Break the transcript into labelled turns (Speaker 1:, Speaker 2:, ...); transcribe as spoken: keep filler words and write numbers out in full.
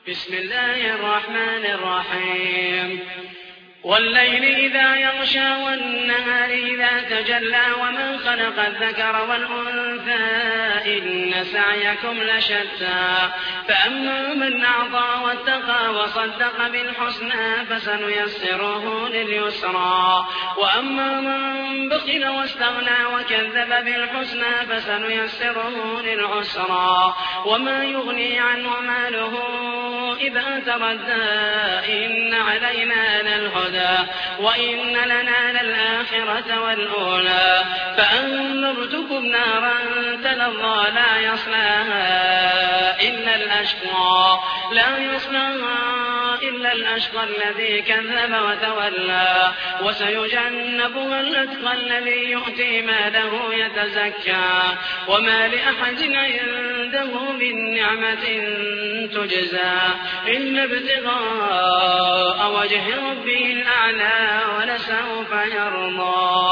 Speaker 1: بسم الله الرحمن الرحيم والليل إذا يغشى والنهار إذا تجلى ومن خلق الذكر والأنثى إن سعيكم لشتى فأما من أعطى واتقى وصدق بالحسنى فسنيسره لليسرى وأما من بخل واستغنى وكذب بالحسنى فسنيسره للعسرى وما يغني عنه ماله إذا تردى إن علينا للهدى وإن لنا للآخرة والأولى فأنذرتكم نارا تلظى لا يصلاها إلا الأشقى لا يصلاها إلا الأشقى الذي كذب وتولى وسيجنبها الأتقى الذي يؤتي ماله يتزكى وما لأحد عنده من نعمة تجزى إلا ابتغاء وجه ربه الأعلى ولسوف يرضى.